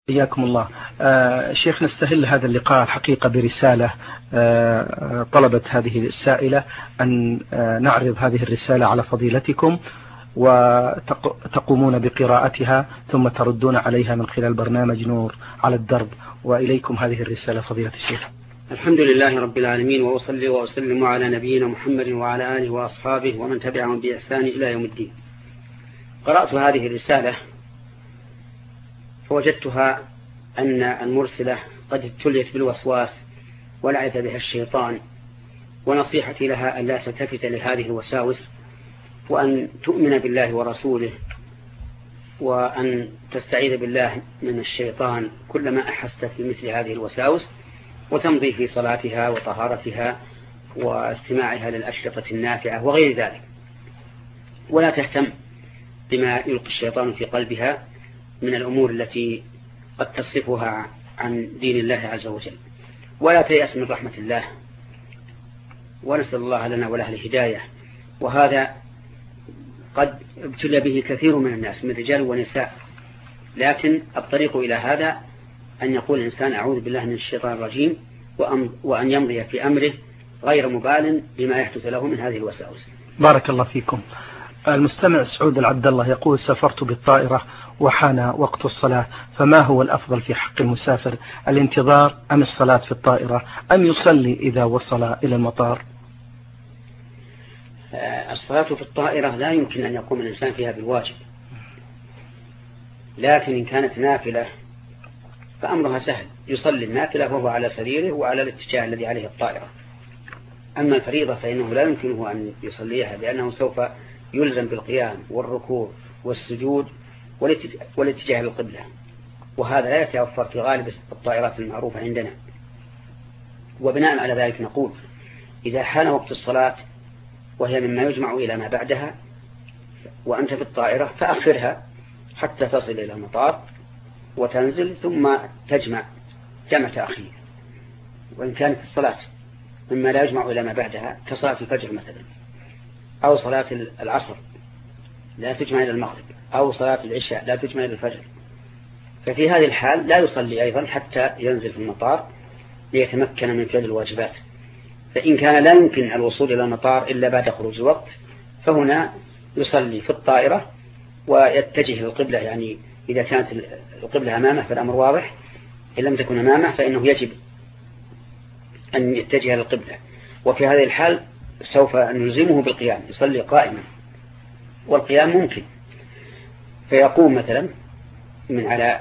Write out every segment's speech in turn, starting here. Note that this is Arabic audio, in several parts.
حياكم الله. شيخ، نستهل هذا اللقاء الحقيقة برسالة طلبت هذه السائلة أن نعرض هذه الرسالة على فضيلتكم وتقومون بقراءتها ثم تردون عليها من خلال برنامج نور على الدرب. وإليكم هذه الرسالة فضيلة الشيخ. الحمد لله رب العالمين، وأصلي وأسلم على نبينا محمد وعلى آله وأصحابه ومن تبعهم بإحسان إلى يوم الدين. قرأت هذه الرسالة فوجدتها أن المرسلة قد ابتليت بالوسواس ولعب بها الشيطان، ونصيحتي لها أن لا تلتفت لهذه الوساوس، وأن تؤمن بالله ورسوله، وأن تستعيذ بالله من الشيطان كلما أحست في مثل هذه الوساوس، وتمضي في صلاتها وطهارتها واستماعها للأشرطة النافعة وغير ذلك، ولا تهتم بما يلقي الشيطان في قلبها من الأمور التي قد تصرفها عن دين الله عز وجل، ولا تيأس من رحمة الله، ونسأل الله لنا وله الهداية. وهذا قد ابتلى به كثير من الناس من رجال ونساء، لكن الطريق إلى هذا أن يقول الإنسان أعوذ بالله من الشيطان الرجيم، وأن يمضي في أمره غير مبال بما يحدث له من هذه الوساوس. بارك الله فيكم. المستمع سعود العبد الله يقول: سافرت بالطائرة وحان وقت الصلاة، فما هو الأفضل في حق المسافر، الانتظار أم الصلاة في الطائرة أم يصلي إذا وصل إلى المطار؟ الصلاة في الطائرة لا يمكن أن يقوم الإنسان فيها بالواجب، لكن إن كانت نافلة فأمرها سهل، يصلي النافلة وهو على سريره وعلى الاتجاه الذي عليه الطائرة. أما الفريضة فإنه لا يمكنه أن يصليها، لأنه سوف يلزم بالقيام والركوع والسجود والاتجاه بالقبلة، وهذا لا يتوفر في غالب الطائرات المعروفة عندنا. وبناء على ذلك نقول: إذا حان وقت الصلاة وهي مما يجمع إلى ما بعدها وأنت في الطائرة فأخرها حتى تصل إلى المطار وتنزل، ثم تجمع جمع تأخير. وإن كانت الصلاة مما لا يجمع إلى ما بعدها كصلاة الفجر مثلا، أو صلاة العصر لا تجمع إلى المغرب، أو صلاة العشاء لا تجمع إلى الفجر، ففي هذه الحال لا يصلي أيضا حتى ينزل في المطار ليتمكن من فعل الواجبات. فإن كان لا يمكن الوصول إلى المطار إلا بعد خروج الوقت، فهنا يصلي في الطائرة ويتجه للقبلة. يعني إذا كانت القبلة أمامه فالأمر واضح، إن لم تكن أمامه فإنه يجب أن يتجه للقبلة. وفي هذه الحال سوف نلزمه بالقيام، يصلي قائما، والقيام ممكن، فيقوم مثلا من على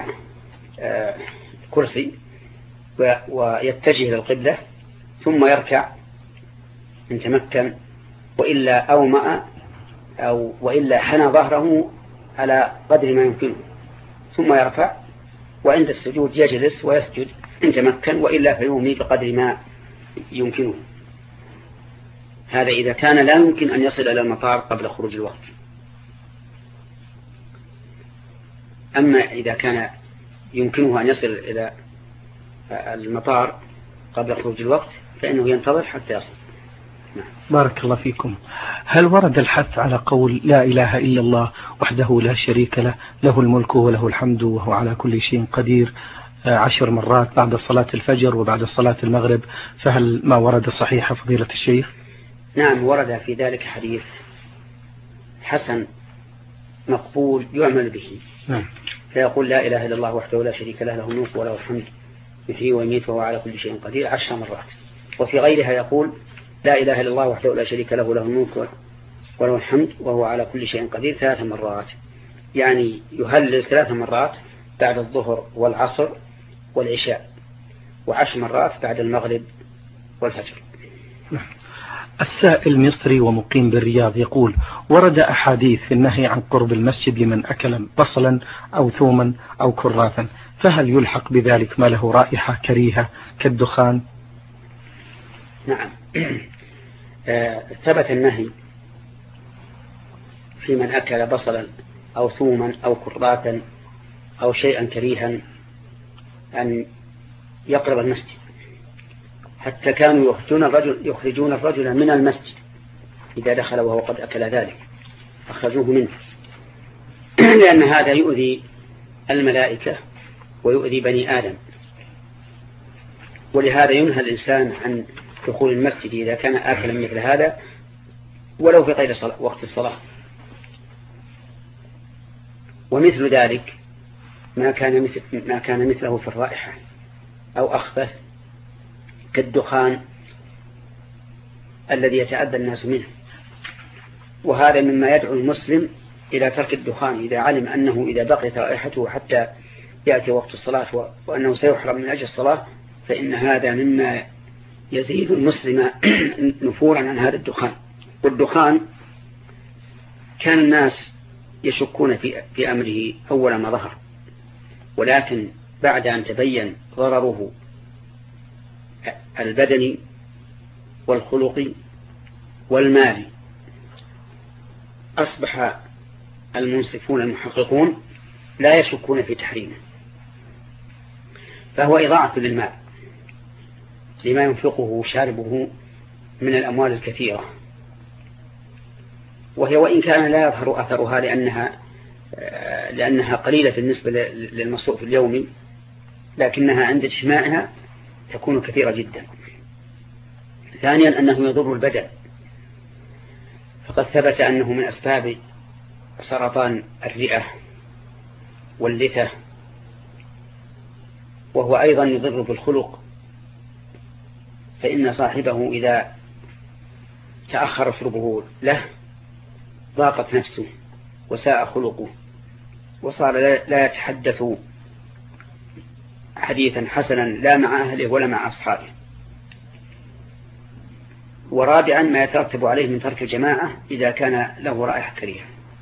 كرسي ويتجه للقبلة ثم يركع إن تمكن، وإلا أومأ وإلا حنى ظهره على قدر ما يمكنه ثم يرفع، وعند السجود يجلس ويسجد إن تمكن، وإلا فيومي بقدر ما يمكنه. هذا إذا كان لا يمكن أن يصل إلى المطار قبل خروج الوقت. أما إذا كان يمكنه أن يصل إلى المطار قبل خروج الوقت فإنه ينتظر حتى يصل. بارك الله فيكم. هل ورد الحث على قول لا إله إلا الله وحده لا شريك له، له الملك وله الحمد وهو على كل شيء قدير 10 مرات بعد صلاة الفجر وبعد صلاة المغرب، فهل ما ورد صحيح فضيلة الشيخ؟ نعم، ورد في ذلك حديث حسن مقبول يعمل به. فيقول لا إله إلا الله وحده لا شريك له، له الملك وله الحمد يحيي ويميت وهو على كل شيء قدير 10 مرات. وفي غيرها يقول لا إله إلا الله وحده لا شريك له، له الملك وله الحمد وهو على كل شيء قدير 3 مرات. يعني يهلل 3 مرات بعد الظهر والعصر والعشاء، و10 مرات بعد المغرب والفجر. السائل مصري ومقيم بالرياض يقول: ورد أحاديث في النهي عن قرب المسجد لمن أكل بصلا أو ثوما أو كراثا، فهل يلحق بذلك ما له رائحة كريهة كالدخان؟ نعم، ثبت النهي في من أكل بصلا أو ثوما أو كراثا أو شيئا كريها أن يقرب المسجد، حتى كانوا يخرجون الرجل من المسجد إذا دخل وهو قد أكل ذلك، أخرجوه منه، لأن هذا يؤذي الملائكة ويؤذي بني آدم، ولهذا ينهى الإنسان عن دخول المسجد إذا كان آكلا مثل هذا ولو في غير وقت الصلاة. ومثل ذلك ما كان مثله في الرائحة أو أخبث كالدخان الذي يتأذى الناس منه، وهذا مما يدعو المسلم إلى ترك الدخان إذا علم أنه إذا بقيت رائحته حتى يأتي وقت الصلاة وأنه سيحرم من أجل الصلاة، فإن هذا مما يزيد المسلم نفورا عن هذا الدخان. والدخان كان الناس يشكون في أمره أول ما ظهر، ولكن بعد أن تبين ضرره البدني والخلقي والمالي أصبح المنصفون المحققون لا يشكون في تحريمه، فهو إضاعة للمال لما ينفقه شاربه من الأموال الكثيرة، وهي وإن كان لا يظهر أثرها لأنها قليلة بالنسبة للمصروف اليومي، لكنها عند اجتماعها تكون كثيرة جدا. ثانيا أنه يضر البدن، فقد ثبت أنه من أسباب سرطان الرئة واللثة، وهو أيضا يضر بالخلق، فإن صاحبه إذا تأخر شربه له ضاقت نفسه وساء خلقه وصار لا يتحدث حديثا حسنا لا مع أهله ولا مع أصحابه. ورابعا ما يترتب عليه من ترك الجماعة إذا كان له رائحة كريهة.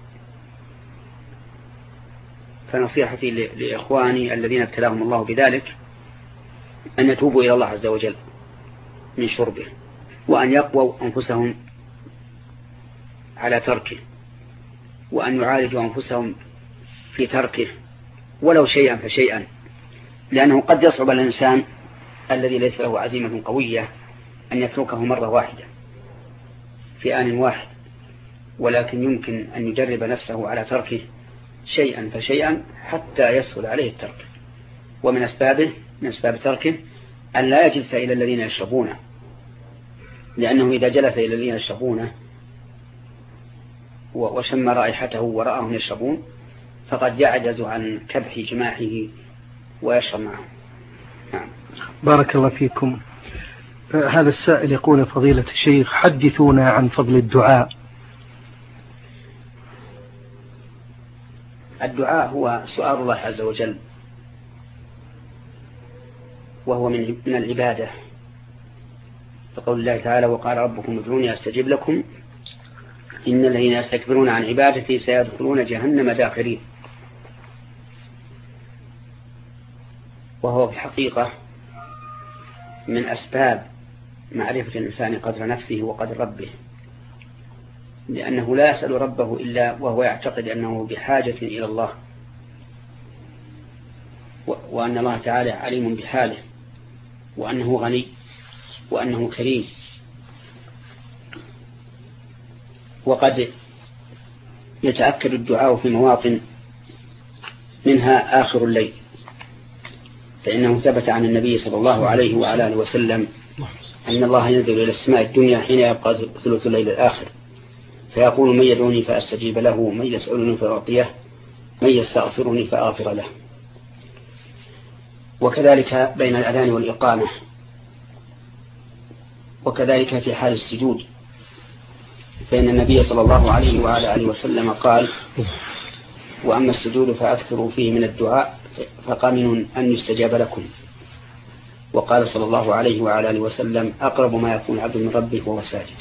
فنصيحتي لإخواني الذين ابتلاهم الله بذلك أن يتوبوا إلى الله عز وجل من شربه، وأن يقووا أنفسهم على تركه، وأن يعالجوا أنفسهم في تركه ولو شيئا فشيئا، لأنه قد يصعب الإنسان الذي ليس له عزيمة قوية أن يتركه مرة واحدة في آن واحد، ولكن يمكن أن يجرب نفسه على تركه شيئا فشيئا حتى يسهل عليه الترك. ومن أسباب تركه أن لا يجلس إلى الذين يشربونه، لأنه إذا جلس إلى الذين يشربونه وشم رائحته ورآهم يشربون فقد يعجز عن كبح جماحه ويشرب معهم. نعم. بارك الله فيكم. هذا السائل يقول: فضيلة الشيخ حدثونا عن فضل الدعاء. الدعاء هو سؤال الله عز وجل، وهو من العبادة، فقول الله تعالى: وقال ربكم ادعوني أستجب لكم إن الذين يستكبرون عن عبادتي سيدخلون جهنم داخرين. وهو في الحقيقة من أسباب معرفة الإنسان قدر نفسه وقدر ربه، لأنه لا يسأل ربه إلا وهو يعتقد أنه بحاجة إلى الله، وأن الله تعالى عليم بحاله، وأنه غني، وأنه كريم. وقد يتأكد الدعاء في مواطن منها آخر الليل، فإنه ثبت عن النبي صلى الله عليه وعلى آله وسلم أن الله ينزل إلى السماء الدنيا حين يبقى ثلث الليل الآخر، فيقول: من يدعوني فأستجيب له، من يسألني فأعطيه، من يستغفرني فأغفر له. وكذلك بين الأذان والإقامة، وكذلك في حال السجود، فإن النبي صلى الله عليه وعلى آله وسلم قال: وأما السجود فأكثروا فيه من الدعاء فقامن أن يستجاب لكم. وقال صلى الله عليه وعلى آله وسلم: أقرب ما يكون عبد من ربه وهو ساجد.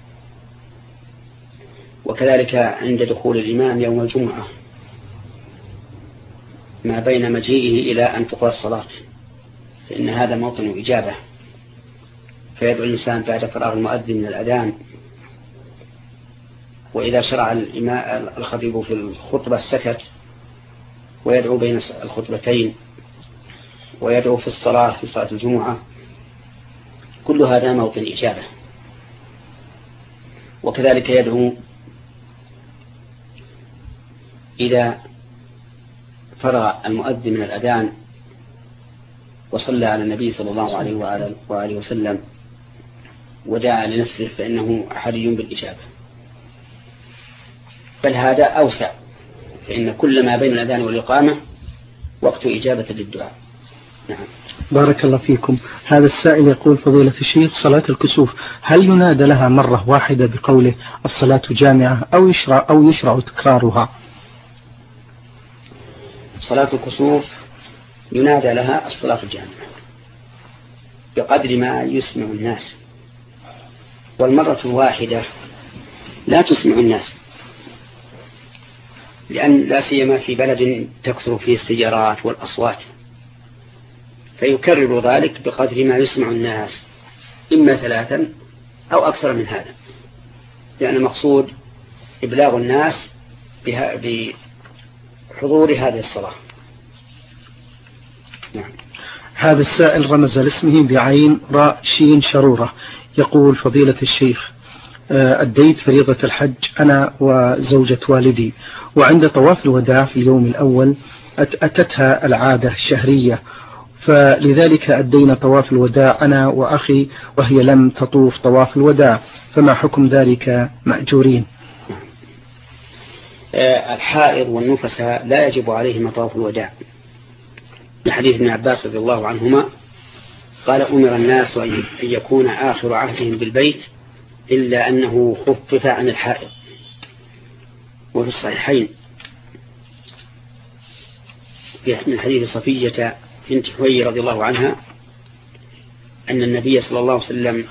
وكذلك عند دخول الإمام يوم الجمعة ما بين مجيئه إلى أن تقضى الصلاة، فإن هذا موطن إجابة، فيدعو الإنسان بعد فراغ المؤذن من الأذان. وإذا شرع الخطيب في الخطبة سكت، ويدعو بين الخطبتين، ويدعو في الصلاة في صلاة الجمعة، كل هذا موطن إجابة. وكذلك يدعو إذا فرغ المؤذن من الأذان وصلى على النبي صلى الله عليه وآله وسلم ودعا لنفسه فإنه حري بالإجابة. بل هذا أوسع، فإن كل ما بين الأذان والإقامة وقت إجابة للدعاء. نعم. بارك الله فيكم. هذا السائل يقول: فضيلة الشيخ، صلاة الكسوف هل ينادى لها مرة واحدة بقوله الصلاة جامعة أو يشرع تكرارها؟ صلاة الكسوف ينادى لها الصلاة الجامعة بقدر ما يسمع الناس، والمرة الواحدة لا تسمع الناس، لأن لا سيما في بلد تكثر فيه السيارات والأصوات، فيكرر ذلك بقدر ما يسمع الناس، إما 3 أو أكثر من هذا، لأن مقصود إبلاغ الناس بحضور هذه الصلاة. نعم. هذا السائل رمز لاسمه بعين راء شين شرورة، يقول: فضيلة الشيخ، أديت فريضة الحج أنا وزوجة والدي، وعند طواف الوداع في اليوم الأول أتتها العادة الشهرية، فلذلك أدينا طواف الوداع أنا وأخي وهي لم تطوف طواف الوداع، فما حكم ذلك مأجورين؟ الحائض والنفساء لا يجب عليهما طواف الوداع، لحديث ابن عباس رضي الله عنهما قال: أمر الناس أن يكون آخر عهدهم بالبيت إلا أنه خفف عن الحائض. وفي الصحيحين من حديث صفية بنت حوي رضي الله عنها أن النبي صلى الله عليه وسلم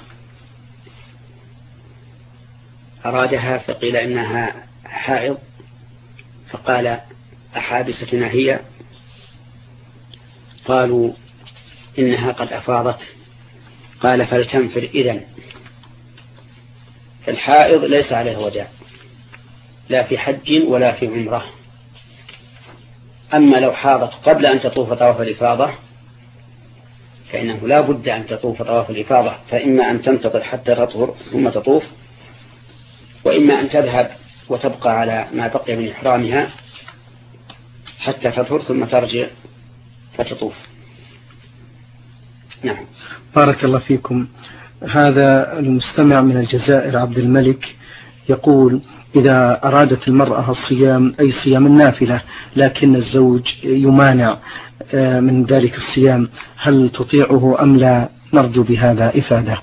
أرادها فقيل إنها حائض، فقال: أحابستنا هي؟ قالوا: إنها قد أفاضت. قال: فلتنفر إذن. فالحائض ليس عليه وداع لا في حج ولا في عمرة. أما لو حاضت قبل أن تطوف طواف الإفاضة فإنه لا بد أن تطوف طواف الإفاضة، فإما أن تنتظر حتى تطهر ثم تطوف، وإما أن تذهب وتبقى على ما بقي من إحرامها حتى تطهر ثم ترجع فتطوف. نعم. بارك الله فيكم. هذا المستمع من الجزائر عبد الملك يقول: إذا أرادت المرأة الصيام أي صيام النافلة لكن الزوج يمانع من ذلك الصيام، هل تطيعه أم لا؟ نرجو بهذا إفادة.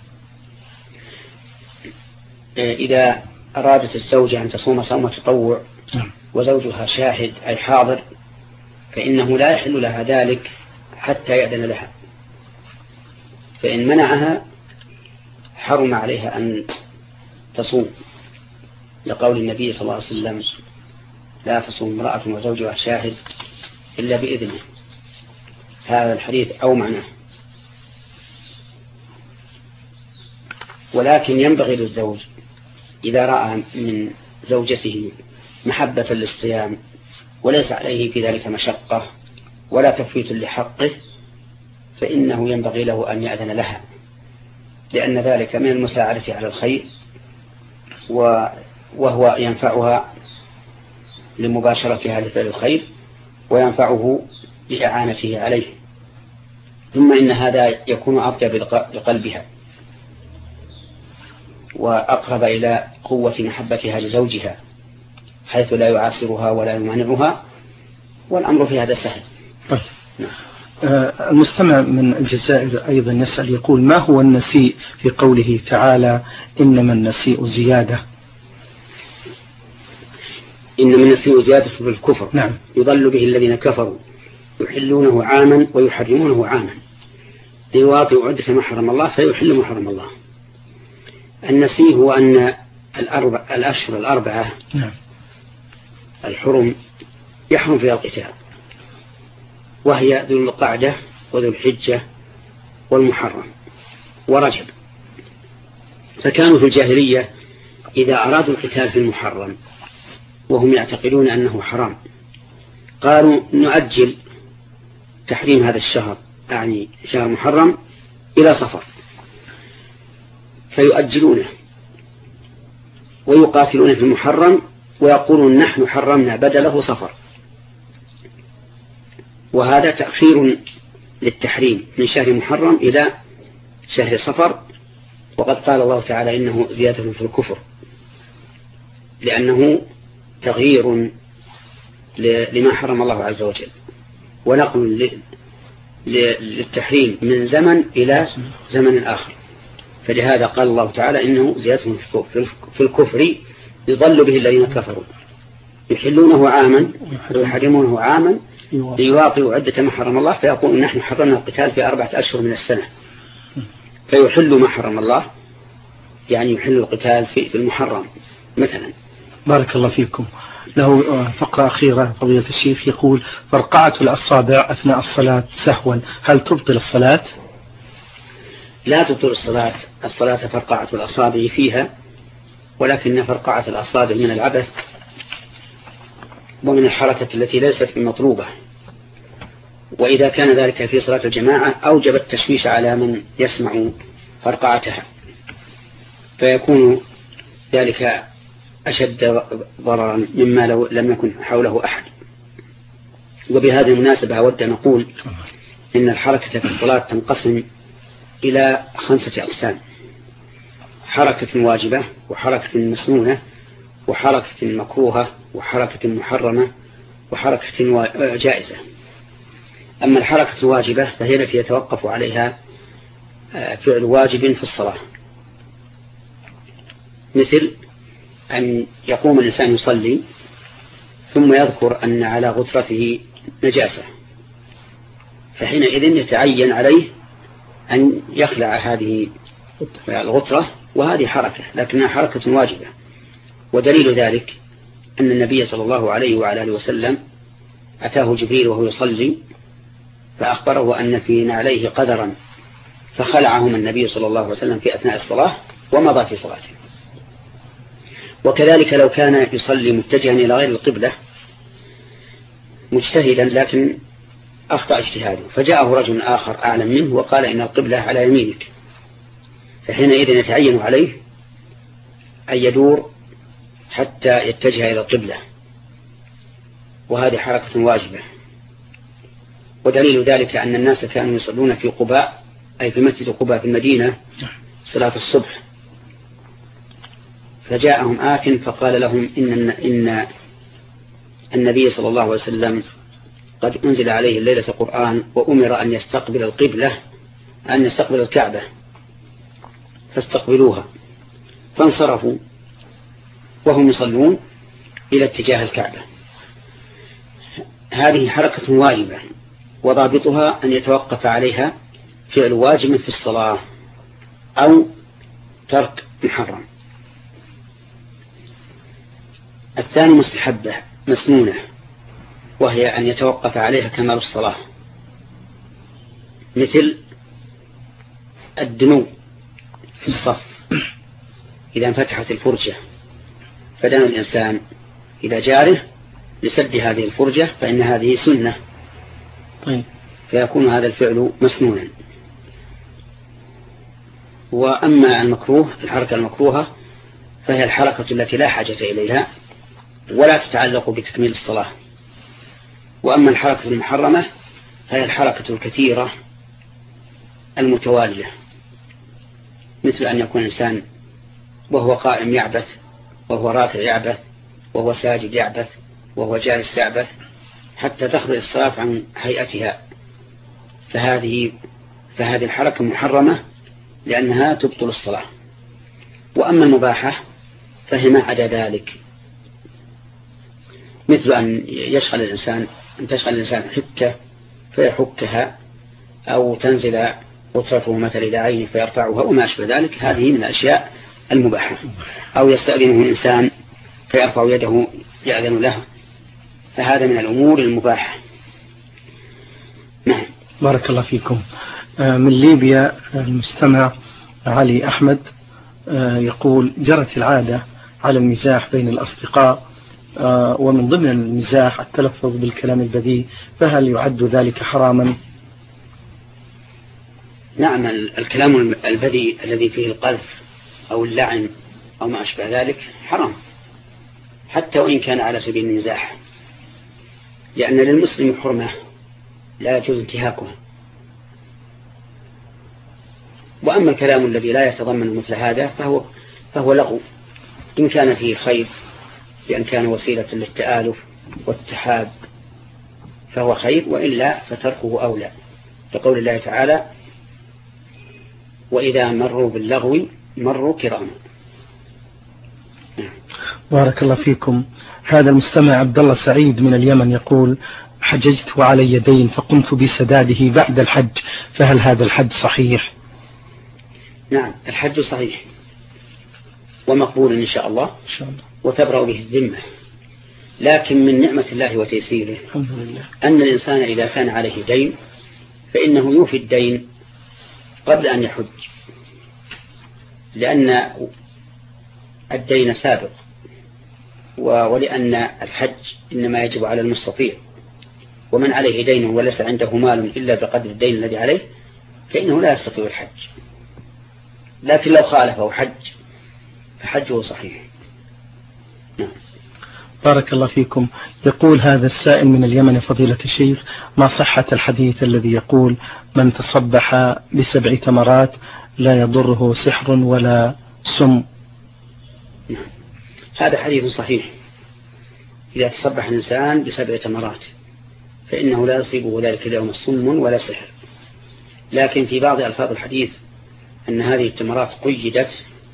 إذا أرادت الزوجة أن تصوم صوم تطوع وزوجها شاهد أي حاضر فإنه لا يحل لها ذلك حتى يأذن لها، فإن منعها حرم عليها أن تصوم، لقول النبي صلى الله عليه وسلم: لا تصوم امرأة وزوجها شاهد إلا بإذنه. هذا الحديث أو معناه. ولكن ينبغي للزوج إذا رأى من زوجته محبة للصيام وليس عليه في ذلك مشقة ولا تفويت لحقه فإنه ينبغي له أن يأذن لها، لأن ذلك من المساعدة على الخير، وهو ينفعها لمباشرتها لفعل الخير وينفعه لإعانته عليه. ثم إن هذا يكون أطيب لقلبها وأقرب إلى قوة محبتها لزوجها حيث لا يعاصرها ولا يمانعها، والأمر في هذا سهل. المستمع من الجزائر أيضا يسأل يقول: ما هو النسيء في قوله تعالى إنما النسيء زيادة؟ إنما النسيء زيادة في الكفر. نعم. يضل به الذين كفروا يحلونه عاما ويحرمونه عاما ليواطئوا عدة ما حرم الله فيحل ما حرم الله. النسيء هو أن الأشهر الأربعة نعم. الحرم يحرم فيها القتال، وهي ذو القعدة وذو الحجة والمحرم ورجب. فكانوا في الجاهلية إذا أرادوا القتال في المحرم وهم يعتقدون أنه حرام قالوا: نؤجل تحريم هذا الشهر، يعني شهر محرم، إلى صفر، فيؤجلونه ويقاتلون في المحرم ويقولون: نحن حرمنا بدله صفر. وهذا تأخير للتحريم من شهر محرم إلى شهر صفر، وقد قال الله تعالى إنه زيادة في الكفر، لأنه تغيير لما حرم الله عز وجل، ونقل للتحريم من زمن إلى زمن آخر. فلهذا قال الله تعالى إنه زيادة في الكفر يضل به الذين كفروا يحلونه عاما ويحرمونه عاما ليواطئوا عدة ما حرم الله، فيقول نحن حرمنا القتال في 4 أشهر من السنة، فيحل ما حرم الله، يعني يحل القتال في المحرم مثلا. بارك الله فيكم. له فقرة أخيرة فضيلة الشيخ، يقول: فرقعة الأصابع أثناء الصلاة سهوا هل تبطل الصلاة؟ لا تبطل الصلاة فرقعة الأصابع فيها، ولكن فرقعة الأصابع من العبث ومن الحركة التي ليست بمطلوبة، وإذا كان ذلك في صلاة الجماعة أوجب التشويش على من يسمع فرقعتها، فيكون ذلك أشد ضررا مما لو لم يكن حوله أحد. وبهذه المناسبة أود أن نقول إن الحركة في الصلاة تنقسم إلى 5 أقسام: حركة واجبة، وحركة مسنونة، وحركة مكروهة، وحركة محرمة، وحركة جائزة. أما الحركة الواجبة فهي التي يتوقف عليها فعل واجب في الصلاة، مثل أن يقوم الإنسان يصلي ثم يذكر أن على غترته نجاسة، فحينئذ يتعين عليه أن يخلع هذه الغترة، وهذه حركة لكنها حركة واجبة. ودليل ذلك أن النبي صلى الله عليه وعلى آله وسلم أتاه جبريل وهو يصلي فأخبره أن في نعليه قدرا، فخلعهما النبي صلى الله عليه وسلم في أثناء الصلاة ومضى في صلاته. وكذلك لو كان يصلي متجها إلى غير القبلة مجتهدا لكن أخطأ اجتهاده، فجاءه رجل آخر أعلم منه وقال إن القبلة على يمينك، فحينئذ يتعين عليه أن يدور حتى يتجه إلى القبلة، وهذه حركة واجبة. ودليل ذلك أن الناس كانوا يصلون في قباء، أي في مسجد قباء في المدينة، صلاة الصبح، فجاءهم آت فقال لهم إن النبي صلى الله عليه وسلم قد أنزل عليه الليلة قرآن وأمر أن يستقبل القبلة، أن يستقبل الكعبة، فاستقبلوها، فانصرفوا وهم يصلون إلى اتجاه الكعبة. هذه حركة واجبة، وضابطها أن يتوقف عليها فعل واجب في الصلاة أو ترك محرم. الثاني مستحبة مسنونة، وهي أن يتوقف عليها كمال الصلاة، مثل الدنو في الصف إذا انفتحت الفرجة فدنا الإنسان إلى جاره لسد هذه الفرجة، فإن هذه سنة، فيكون هذا الفعل مسنونا. وأما المكروه، الحركة المكروهة فهي الحركة التي لا حاجة إليها ولا تتعلق بتكميل الصلاة. وأما الحركة المحرمة فهي الحركة الكثيرة المتوالية، مثل أن يكون إنسان وهو قائم يعبث، وهو راكع يعبث، وهو ساجد يعبث، وهو جالس يعبث، حتى تخرج الصلاة عن هيئتها، فهذه الحركة محرمة لأنها تبطل الصلاة. وأما المباحة فهي ما عدا ذلك، مثل أن تشغل الإنسان حكة فيحكها، أو تنزل غترته مثل إلى عينه فيرفعها وما أشبه ذلك، هذه من الأشياء المباحة. أو يستأذنه الإنسان فيرفع يده يأذن له، فهذا من الأمور المباحة. نعم. بارك الله فيكم. من ليبيا المستمع علي أحمد يقول: جرت العادة على المزاح بين الأصدقاء، ومن ضمن المزاح التلفظ بالكلام البذيء، فهل يعد ذلك حراما؟ نعم، الكلام البذيء الذي فيه القذف أو اللعن أو ما أشبه ذلك حرام، حتى وإن كان على سبيل المزاح، لأن للمسلم حرمة لا يجوز انتهاكها، وأما الكلام الذي لا يتضمن مثل هذا فهو لغو، إن كان فيه خير بأن كان وسيلة للتآلف والتحاب فهو خير، وإلا فتركه أولى، لقول الله تعالى: وإذا مروا باللغو مروا كراما. بارك الله فيكم. هذا المستمع عبد الله سعيد من اليمن يقول: حججت وعلي دين فقمت بسداده بعد الحج، فهل هذا الحج صحيح؟ نعم، الحج صحيح ومقبول إن شاء الله وتبرأ به الذمة، لكن من نعمة الله وتيسيره أن الإنسان إذا كان عليه دين فإنه يوفي الدين قبل أن يحج، لأن الدين سابق، ولأن الحج إنما يجب على المستطيع، ومن عليه دين وليس عنده مال إلا بقدر الدين الذي عليه فإنه لا يستطيع الحج. لكن لو خالفه حج فحجه صحيح. نعم. بارك الله فيكم. يقول هذا السائل من اليمن: فضيلة الشيخ، ما صحة الحديث الذي يقول: من تصبح ب7 تمرات لا يضره سحر ولا سم؟ نعم. هذا حديث صحيح، إذا تصبح الإنسان ب7 تمرات فإنه لا يصيبه ذلك اليوم سم ولا سحر، لكن في بعض ألفاظ الحديث أن هذه التمرات قيدت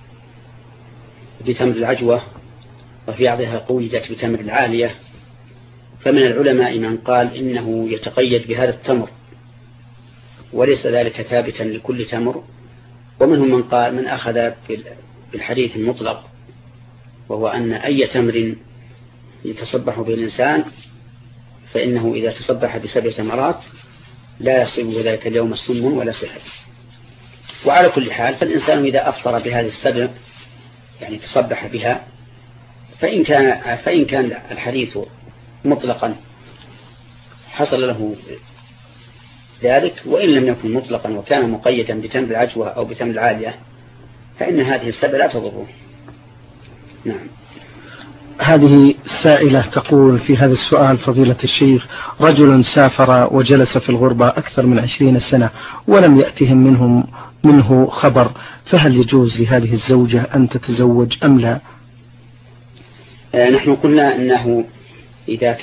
بتمر العجوة، وفي بعضها قيدت بتمر العالية، فمن العلماء من قال إنه يتقيد بهذا التمر وليس ذلك ثابتا لكل تمر، ومنهم من قال من أخذ بالحديث المطلق، وهو أن أي تمر يتصبح به الإنسان فإنه إذا تصبح ب7 تمرات لا يصيبه ذلك اليوم سم ولا سحر. وعلى كل حال فالإنسان إذا أفطر بهذه ال7 يعني تصبح بها، فإن كان الحديث مطلقا حصل له ذلك، وإن لم يكن مطلقا وكان مقيدا بتمر العجوة أو بتمر العالية فإن هذه ال7 لا تضره. نعم. هذه سائلة تقول في هذا السؤال: فضيلة الشيخ، رجل سافر وجلس في الغربة أكثر من 20 سنة ولم يأتهم منه خبر، فهل يجوز لهذه الزوجة أن تتزوج أم لا؟ نحن قلنا أنه إذا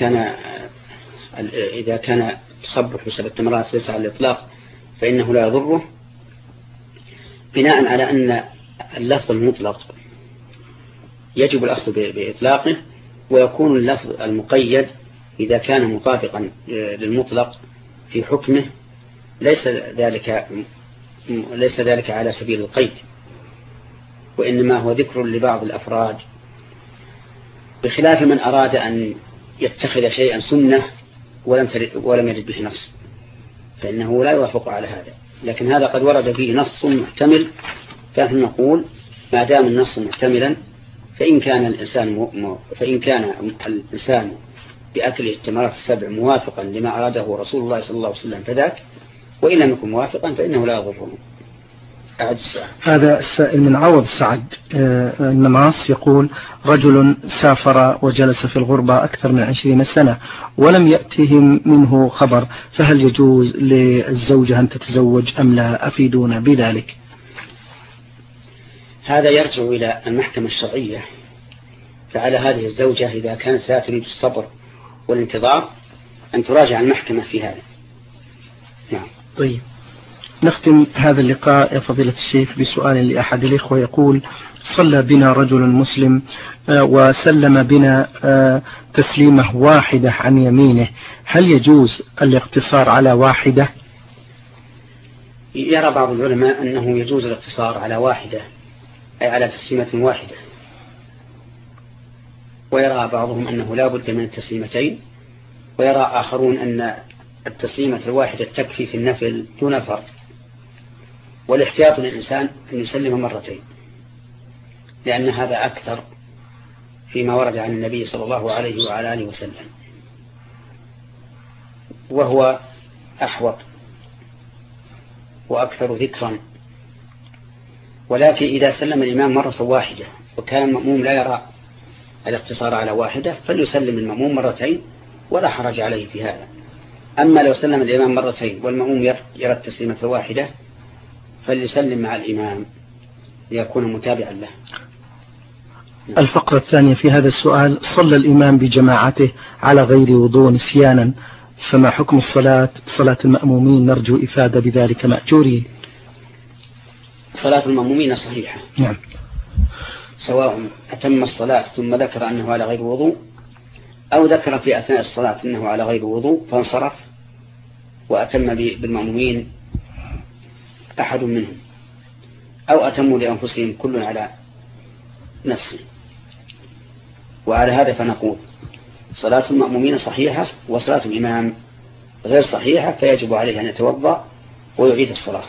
كان تصبح ب7 تمرات ليس على الإطلاق فإنه لا يضره، بناء على أن اللفظ المطلق يجب الأخذ بإطلاقه، ويكون اللفظ المقيد إذا كان مطابقا للمطلق في حكمه ليس ذلك على سبيل القيد، وإنما هو ذكر لبعض الأفراد، بخلاف من أراد أن يتخذ شيئا سنة ولم يرد به نص فإنه لا يوافق على هذا. لكن هذا قد ورد فيه نص محتمل، فنحن نقول ما دام النص محتملا فإن كان الإنسان بأكله التمرات ال7 موافقا لما أراده رسول الله صلى الله عليه وسلم فذاك، وإن لم يكن موافقا فإنه لا يضره. هذا السائل من عوض سعد النماص يقول: رجل سافر وجلس في الغربة أكثر من 20 سنة ولم يأتهم منه خبر، فهل يجوز للزوجة أن تتزوج أم لا؟ أفيدونا بذلك. هذا يرجع إلى المحكمة الشرعية، فعلى هذه الزوجة إذا كانت لا تريد الصبر والانتظار أن تراجع المحكمة في هذا. نعم. طيب، نختم هذا اللقاء يا فضيلة الشيخ بسؤال لأحد الإخوة يقول: صلى بنا رجل مسلم وسلم بنا تسليمة واحدة عن يمينه، هل يجوز الاقتصار على واحدة؟ يرى بعض العلماء أنه يجوز الاقتصار على واحدة، أي على تسليمة واحدة، ويرى بعضهم أنه لا بد من التسليمتين، ويرى آخرون أن التسليمة الواحدة تكفي في النفل دون فرض، والاحتياط للإنسان أن يسلم مرتين، لأن هذا أكثر فيما ورد عن النبي صلى الله عليه وعلى آله وسلم، وهو أحوط وأكثر ذكرا. ولكن إذا سلم الإمام مرة واحدة وكان المأموم لا يرى الاقتصار على واحدة فليسلم المأموم مرتين ولا حرج عليه في هذا. أما لو سلم الإمام مرتين والمأموم يرى التسليمة الواحدة فليسلم مع الإمام ليكون متابعا له. الفقرة الثانية في هذا السؤال: صلى الإمام بجماعته على غير وضوء نسيانا، فما حكم صلاة المأمومين؟ نرجو إفادة بذلك مأجورين. صلاة المأمومين صحيحة. نعم. سواء أتم الصلاة ثم ذكر أنه على غير وضوء، أو ذكر في أثناء الصلاة أنه على غير وضوء فانصرف وأتم بالمأمومين أحد منهم، أو أتموا لأنفسهم كل على نفسه. وعلى هذا فنقول صلاة المأمومين صحيحة، وصلاة الإمام غير صحيحة، فيجب عليه أن يتوضأ ويعيد الصلاة.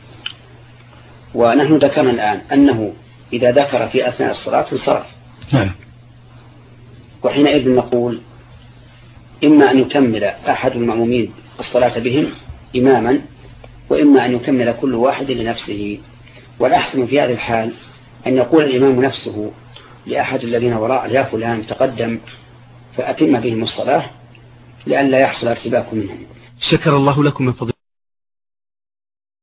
ونحن ذكرنا الآن أنه إذا ذكر في أثناء الصلاة انصرف. نعم. وحينئذ نقول إما أن يكمل أحد المأمومين الصلاة بهم إماما، وإما أن يكمل كل واحد لنفسه. والأحسن في هذه الحال أن يقول الإمام نفسه لأحد الذين وراء: يا فلان تقدم فأتم بهم الصلاة، لئلا يحصل ارتباك منهم. شكر الله لكم من فضل